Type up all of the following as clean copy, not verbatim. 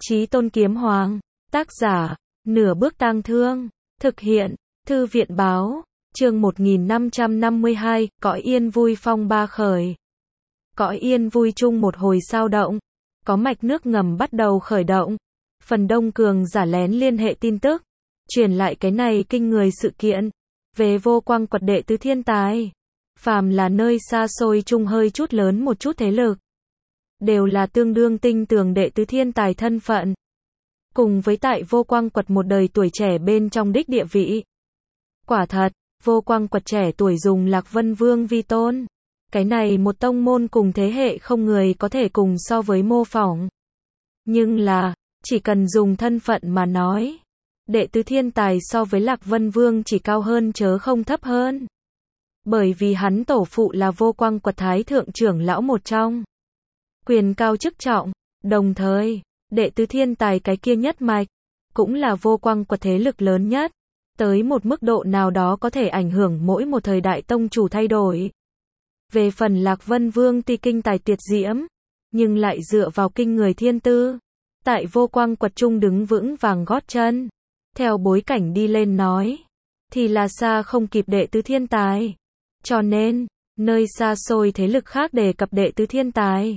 Chí Tôn Kiếm Hoàng. Tác giả, Nửa Bước Tang Thương. Thực hiện, Thư viện báo. Chương 1552, cõi yên vui phong ba khởi. Cõi yên vui chung một hồi sao động. Có mạch nước ngầm bắt đầu khởi động. Phần đông cường giả lén liên hệ tin tức. Truyền lại cái này kinh người sự kiện. Về vô quang quật đệ tứ thiên tài. Phàm là nơi xa xôi chung hơi chút lớn một chút thế lực. Đều là tương đương tinh tường đệ tứ thiên tài thân phận. Cùng với tại vô quang quật một đời tuổi trẻ bên trong đích địa vị. Quả thật, vô quang quật trẻ tuổi dùng Lạc Vân Vương vi tôn. Cái này một tông môn cùng thế hệ không người có thể cùng so với mô phỏng. Nhưng là, chỉ cần dùng thân phận mà nói. Đệ tứ thiên tài so với Lạc Vân Vương chỉ cao hơn chớ không thấp hơn. Bởi vì hắn tổ phụ là vô quang quật thái thượng trưởng lão một trong. Quyền cao chức trọng, đồng thời, đệ tứ thiên tài cái kia nhất mạch, cũng là vô quang quật thế lực lớn nhất, tới một mức độ nào đó có thể ảnh hưởng mỗi một thời đại tông chủ thay đổi. Về phần Lạc Vân Vương tuy kinh tài tuyệt diễm, nhưng lại dựa vào kinh người thiên tư, tại vô quang quật trung đứng vững vàng gót chân, theo bối cảnh đi lên nói, thì là xa không kịp đệ tứ thiên tài. Cho nên, nơi xa xôi thế lực khác đề cập đệ tứ thiên tài,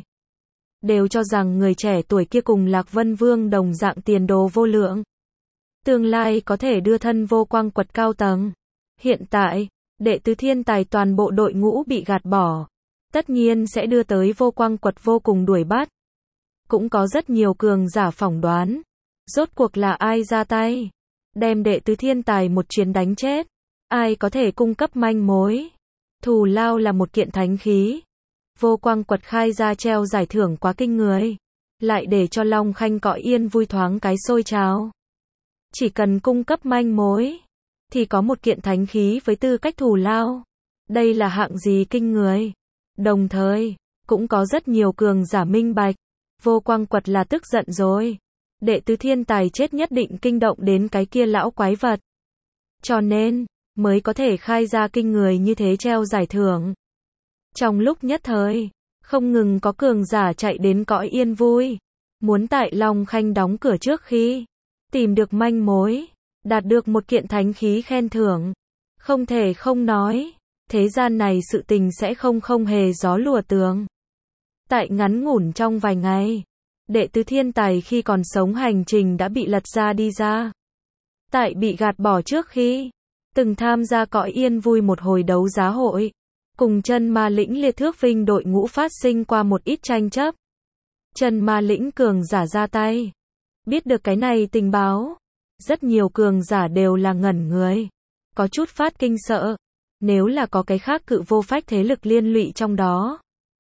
đều cho rằng người trẻ tuổi kia cùng Lạc Vân Vương đồng dạng tiền đồ vô lượng. Tương lai có thể đưa thân vô quang quật cao tầng. Hiện tại, đệ tứ thiên tài toàn bộ đội ngũ bị gạt bỏ. Tất nhiên sẽ đưa tới vô quang quật vô cùng đuổi bắt. Cũng có rất nhiều cường giả phỏng đoán. Rốt cuộc là ai ra tay? Đem đệ tứ thiên tài một chuyến đánh chết. Ai có thể cung cấp manh mối? Thù lao là một kiện thánh khí. Vô quang quật khai ra treo giải thưởng quá kinh người. Lại để cho Long Khanh cõi yên vui thoáng cái sôi trào. Chỉ cần cung cấp manh mối, thì có một kiện thánh khí với tư cách thù lao. Đây là hạng gì kinh người. Đồng thời, cũng có rất nhiều cường giả minh bạch. Vô quang quật là tức giận rồi. Đệ tứ thiên tài chết nhất định kinh động đến cái kia lão quái vật. Cho nên, mới có thể khai ra kinh người như thế treo giải thưởng. Trong lúc nhất thời, không ngừng có cường giả chạy đến cõi yên vui. Muốn tại Long Khanh đóng cửa trước khi tìm được manh mối, đạt được một kiện thánh khí khen thưởng. Không thể không nói, thế gian này sự tình sẽ không hề gió lùa tường. Tại ngắn ngủn trong vài ngày, đệ tứ thiên tài khi còn sống hành trình đã bị lật ra đi ra. Tại bị gạt bỏ trước khi từng tham gia cõi yên vui một hồi đấu giá hội, cùng chân ma lĩnh liệt thước vinh đội ngũ phát sinh qua một ít tranh chấp. Chân ma lĩnh cường giả ra tay. Biết được cái này tình báo, rất nhiều cường giả đều là ngẩn người, có chút phát kinh sợ. Nếu là có cái khác cự vô phách thế lực liên lụy trong đó,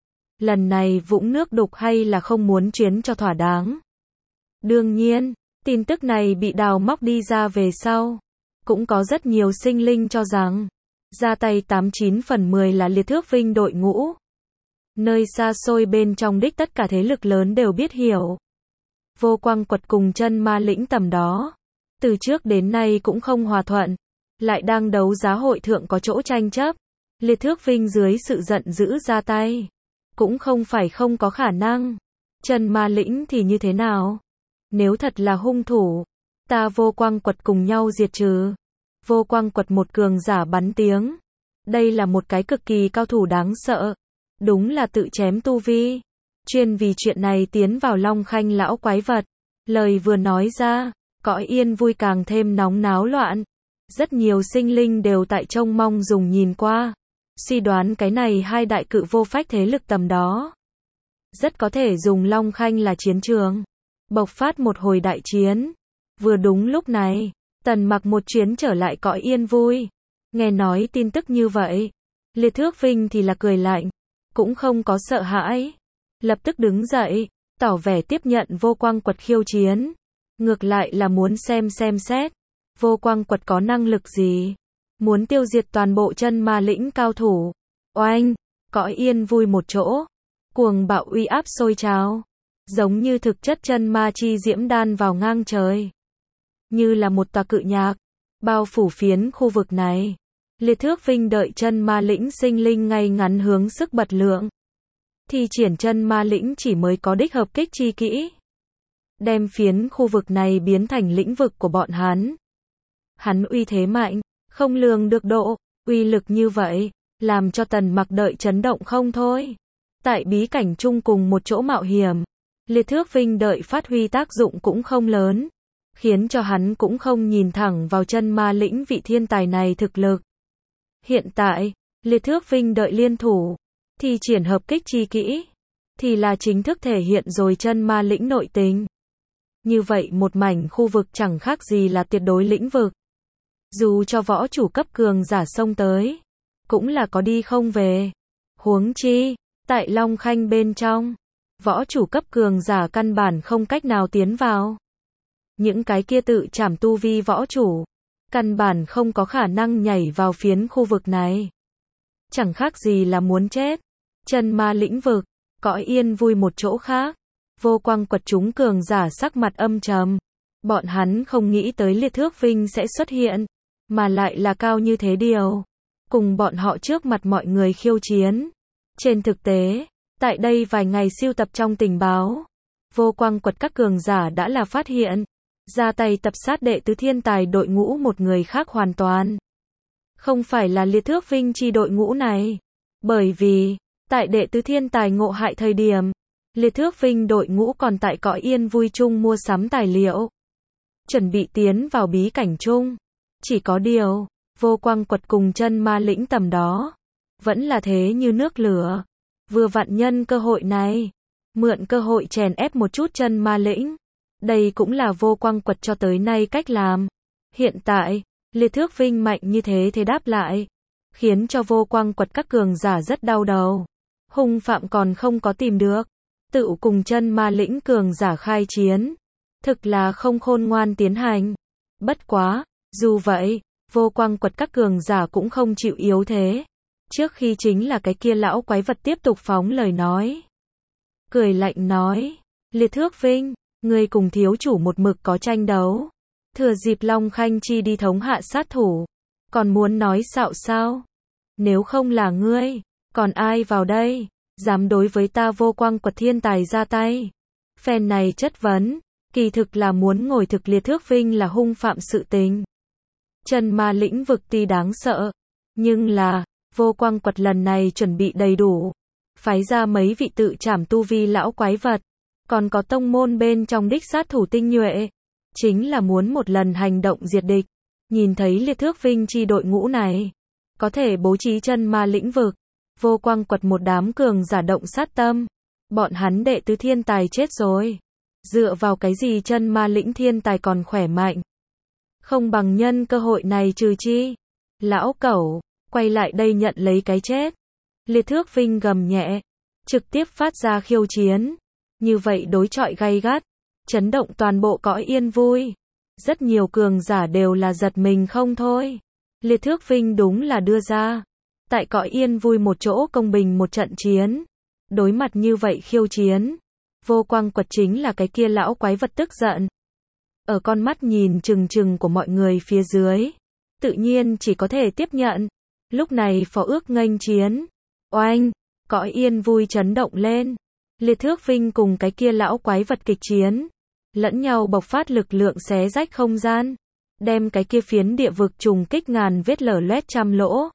lần này vũng nước đục hay là không muốn chuyến cho thỏa đáng. Đương nhiên, tin tức này bị đào móc đi ra về sau, cũng có rất nhiều sinh linh cho rằng ra tay 89 phần 10 là liệt thước vinh đội ngũ. Nơi xa xôi bên trong đích tất cả thế lực lớn đều biết hiểu. Vô quang quật cùng chân ma lĩnh tầm đó, từ trước đến nay cũng không hòa thuận, lại đang đấu giá hội thượng có chỗ tranh chấp. Liệt thước vinh dưới sự giận dữ ra tay, cũng không phải không có khả năng. Chân ma lĩnh thì như thế nào? Nếu thật là hung thủ, ta vô quang quật cùng nhau diệt trừ. Vô quang quật một cường giả bắn tiếng. Đây là một cái cực kỳ cao thủ đáng sợ. Đúng là tự chém tu vi. Chuyên vì chuyện này tiến vào Long Khanh lão quái vật. Lời vừa nói ra, cõi yên vui càng thêm nóng náo loạn. Rất nhiều sinh linh đều tại trông mong dùng nhìn qua. Suy đoán cái này hai đại cự vô phách thế lực tầm đó. Rất có thể dùng Long Khanh là chiến trường. Bộc phát một hồi đại chiến. Vừa đúng lúc này, Tần Mặc một chuyến trở lại cõi yên vui. Nghe nói tin tức như vậy, liệt thước vinh thì là cười lạnh, cũng không có sợ hãi. Lập tức đứng dậy, tỏ vẻ tiếp nhận vô quang quật khiêu chiến. Ngược lại là muốn xem xét, vô quang quật có năng lực gì. Muốn tiêu diệt toàn bộ chân ma lĩnh cao thủ. Oanh, cõi yên vui một chỗ. Cuồng bạo uy áp sôi trào. Giống như thực chất chân ma chi diễm đan vào ngang trời. Như là một tòa cự nhạc, bao phủ phiến khu vực này. Liệt thước vinh đợi chân ma lĩnh sinh linh ngay ngắn hướng sức bật lượng. Thi triển chân ma lĩnh chỉ mới có đích hợp kích chi kỹ. đem phiến khu vực này biến thành lĩnh vực của bọn hắn. Hắn uy thế mạnh, không lường được độ, uy lực như vậy, làm cho Tần Mặc đợi chấn động không thôi. Tại bí cảnh chung cùng một chỗ mạo hiểm, Liệt Thước Vinh đợi phát huy tác dụng cũng không lớn, khiến cho hắn cũng không nhìn thẳng vào chân ma lĩnh vị thiên tài này thực lực. Hiện tại, Liệt Thước Vinh đợi liên thủ, thì triển hợp kích chi kỹ, thì là chính thức thể hiện rồi chân ma lĩnh nội tình. Như vậy một mảnh khu vực chẳng khác gì là tuyệt đối lĩnh vực. Dù cho võ chủ cấp cường giả xông tới, cũng là có đi không về. Huống chi, tại Long Khanh bên trong, võ chủ cấp cường giả căn bản không cách nào tiến vào. Những cái kia tự trảm tu vi võ chủ, căn bản không có khả năng nhảy vào phiến khu vực này. Chẳng khác gì là muốn chết. Chân ma lĩnh vực, cõi yên vui một chỗ khác. Vô Quang Quật chúng cường giả sắc mặt âm trầm. Bọn hắn không nghĩ tới Liệt Thước Vinh sẽ xuất hiện, mà lại là cao như thế điều. Cùng bọn họ trước mặt mọi người khiêu chiến. Trên thực tế, tại đây vài ngày siêu tập trong tình báo, Vô Quang Quật các cường giả đã là phát hiện, ra tay tập sát đệ tứ thiên tài đội ngũ một người khác hoàn toàn. Không phải là Liệt Thước Vinh chi đội ngũ này. Bởi vì, tại đệ tứ thiên tài ngộ hại thời điểm, Liệt Thước Vinh đội ngũ còn tại cõi yên vui chung mua sắm tài liệu, chuẩn bị tiến vào bí cảnh chung. Chỉ có điều, Vô Quang Quật cùng chân ma lĩnh tầm đó, vẫn là thế như nước lửa. Vừa vặn nhân cơ hội này, mượn cơ hội chèn ép một chút chân ma lĩnh. Đây cũng là Vô Quang Quật cho tới nay cách làm. Hiện tại, Liệt Thước Vinh mạnh như thế đáp lại, khiến cho Vô Quang Quật các cường giả rất đau đầu. Hung phạm còn không có tìm được, tự cùng chân ma lĩnh cường giả khai chiến. Thực là không khôn ngoan tiến hành. Bất quá, dù vậy, Vô Quang Quật các cường giả cũng không chịu yếu thế. Trước khi chính là cái kia lão quái vật tiếp tục phóng lời nói. Cười lạnh nói, Liệt Thước Vinh, ngươi cùng thiếu chủ một mực có tranh đấu. Thừa dịp Long Khanh Chi đi thống hạ sát thủ. Còn muốn nói xạo sao? Nếu không là ngươi, còn ai vào đây? Dám đối với ta Vô Quang Quật thiên tài ra tay. Phen này chất vấn, kỳ thực là muốn ngồi thực Liệt Thước Vinh là hung phạm sự tình. Chân ma lĩnh vực tuy đáng sợ, nhưng là, Vô Quang Quật lần này chuẩn bị đầy đủ. Phái ra mấy vị tự trảm tu vi lão quái vật, còn có tông môn bên trong đích sát thủ tinh nhuệ. Chính là muốn một lần hành động diệt địch. Nhìn thấy Liệt Thước Vinh chi đội ngũ này, có thể bố trí chân ma lĩnh vực. Vô Quang Quật một đám cường giả động sát tâm. Bọn hắn đệ tứ thiên tài chết rồi. Dựa vào cái gì chân ma lĩnh thiên tài còn khỏe mạnh? Không bằng nhân cơ hội này trừ chi. Lão cẩu, quay lại đây nhận lấy cái chết. Liệt Thước Vinh gầm nhẹ, trực tiếp phát ra khiêu chiến. Như vậy đối chọi gay gắt, chấn động toàn bộ cõi yên vui. Rất nhiều cường giả đều là giật mình không thôi. Liệt Thước Vinh đúng là đưa ra. Tại cõi yên vui một chỗ công bình một trận chiến. Đối mặt như vậy khiêu chiến. Vô Quang Quật chính là cái kia lão quái vật tức giận. Ở con mắt nhìn trừng trừng của mọi người phía dưới. Tự nhiên chỉ có thể tiếp nhận. Lúc này phó ước nghênh chiến. Oanh, cõi yên vui chấn động lên. Liệt Thước Vinh cùng cái kia lão quái vật kịch chiến. Lẫn nhau bộc phát lực lượng xé rách không gian. Đem cái kia phiến địa vực trùng kích ngàn vết lở loét trăm lỗ.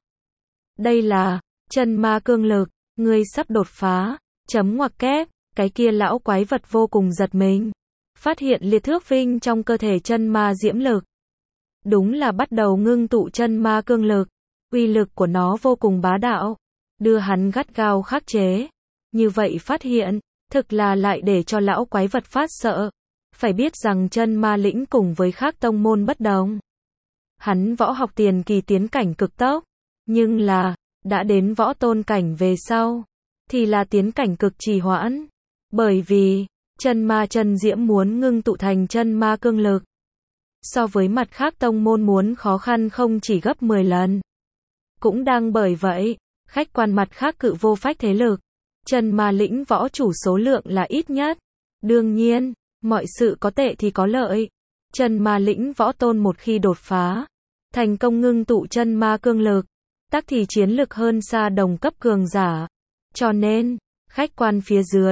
Đây là chân ma cương lực, ngươi sắp đột phá. Chấm ngoặc kép, cái kia lão quái vật vô cùng giật mình. Phát hiện Liệt Thước Vinh trong cơ thể chân ma diễm lực. Đúng là bắt đầu ngưng tụ chân ma cương lực. Uy lực của nó vô cùng bá đạo. Đưa hắn gắt gao khắc chế. Như vậy phát hiện, thực là lại để cho lão quái vật phát sợ. Phải biết rằng chân ma lĩnh cùng với khác tông môn bất đồng. Hắn võ học tiền kỳ tiến cảnh cực tốc. Nhưng là, đã đến võ tôn cảnh về sau, thì là tiến cảnh cực trì hoãn. Bởi vì, chân ma chân diễm muốn ngưng tụ thành chân ma cương lực. So với mặt khác tông môn muốn khó khăn không chỉ gấp 10 lần. Cũng đang bởi vậy, khách quan mặt khác cự vô phách thế lực. Chân ma lĩnh võ chủ số lượng là ít nhất. Đương nhiên, mọi sự có tệ thì có lợi. Chân ma lĩnh võ tôn một khi đột phá, thành công ngưng tụ chân ma cương lực, tác thì chiến lực hơn xa đồng cấp cường giả. Cho nên, khách quan phía dưới,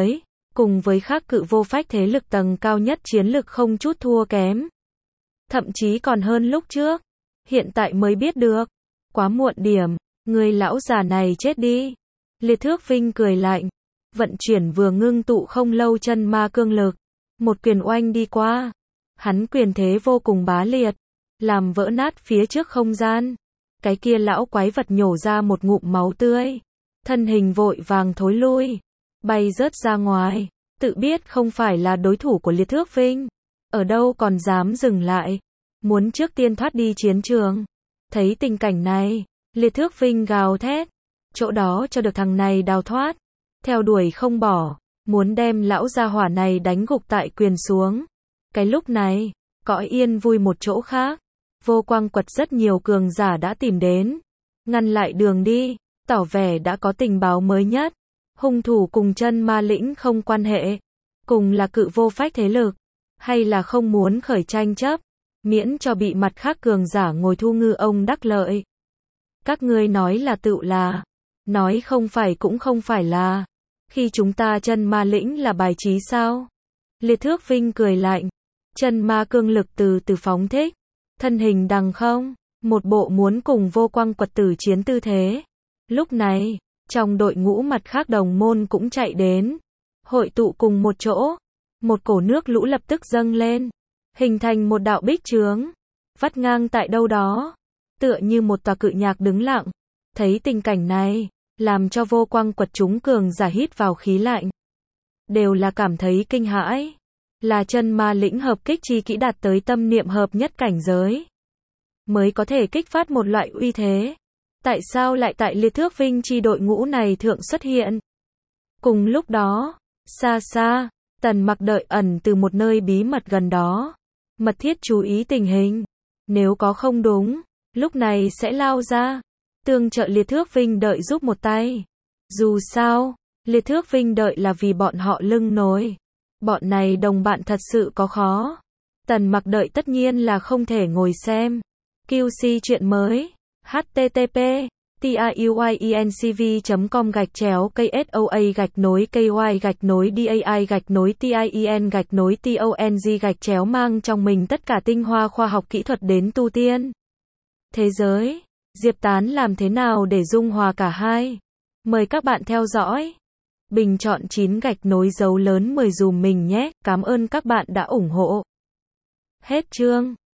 cùng với các cự vô phách thế lực tầng cao nhất chiến lực không chút thua kém. Thậm chí còn hơn lúc trước. Hiện tại mới biết được. Quá muộn điểm, người lão già này chết đi. Liệt Thước Vinh cười lạnh. Vận chuyển vừa ngưng tụ không lâu chân ma cương lực. Một quyền oanh đi qua. Hắn quyền thế vô cùng bá liệt. Làm vỡ nát phía trước không gian. Cái kia lão quái vật nhổ ra một ngụm máu tươi. Thân hình vội vàng thối lui. Bay rớt ra ngoài. Tự biết không phải là đối thủ của Liệt Thước Vinh. Ở đâu còn dám dừng lại. Muốn trước tiên thoát đi chiến trường. Thấy tình cảnh này. Liệt Thước Vinh gào thét. Chỗ đó cho được thằng này đào thoát. Theo đuổi không bỏ. Muốn đem lão gia hỏa này đánh gục tại quyền xuống. Cái lúc này. Cõi yên vui một chỗ khác. Vô Quang Quật rất nhiều cường giả đã tìm đến. Ngăn lại đường đi. Tỏ vẻ đã có tình báo mới nhất. Hung thủ cùng chân ma lĩnh không quan hệ. Cùng là cự vô phách thế lực. Hay là không muốn khởi tranh chấp. Miễn cho bị mặt khác cường giả ngồi thu ngư ông đắc lợi. Các ngươi nói là tựu là. Nói không phải cũng không phải là. Khi chúng ta chân ma lĩnh là bài trí sao? Liệt Thước Vinh cười lạnh. Chân ma cương lực từ từ phóng thích. Thân hình đằng không. Một bộ muốn cùng Vô Quang Quật tử chiến tư thế. Lúc này, trong đội ngũ mặt khác đồng môn cũng chạy đến. Hội tụ cùng một chỗ. Một cổ nước lũ lập tức dâng lên. Hình thành một đạo bích chướng. Vắt ngang tại đâu đó. Tựa như một tòa cự nhạc đứng lặng. Thấy tình cảnh này. Làm cho Vô Quang Quật chúng cường giả hít vào khí lạnh. Đều là cảm thấy kinh hãi. Là chân ma lĩnh hợp kích chi kỹ đạt tới tâm niệm hợp nhất cảnh giới. Mới có thể kích phát một loại uy thế. Tại sao lại tại Liệt Thước Vinh chi đội ngũ này thượng xuất hiện? Cùng lúc đó, xa xa, Tần Mặc đợi ẩn từ một nơi bí mật gần đó. Mật thiết chú ý tình hình. Nếu có không đúng, lúc này sẽ lao ra. Tương trợ Liệt Thước Vinh đợi giúp một tay. Dù sao, Liệt Thước Vinh đợi là vì bọn họ lưng nối. Bọn này đồng bạn thật sự có khó. Tần Mặc đợi tất nhiên là không thể ngồi xem. QC chuyện mới. http tiuyencv.com/KSOA-KY-DAI-TIEN-TONG mang trong mình tất cả tinh hoa khoa học kỹ thuật đến tu tiên. Thế giới, Diệp Tán làm thế nào để dung hòa cả hai? Mời các bạn theo dõi. Bình chọn 9 gạch nối dấu lớn 10 dùm mình nhé. Cảm ơn các bạn đã ủng hộ. Hết chương.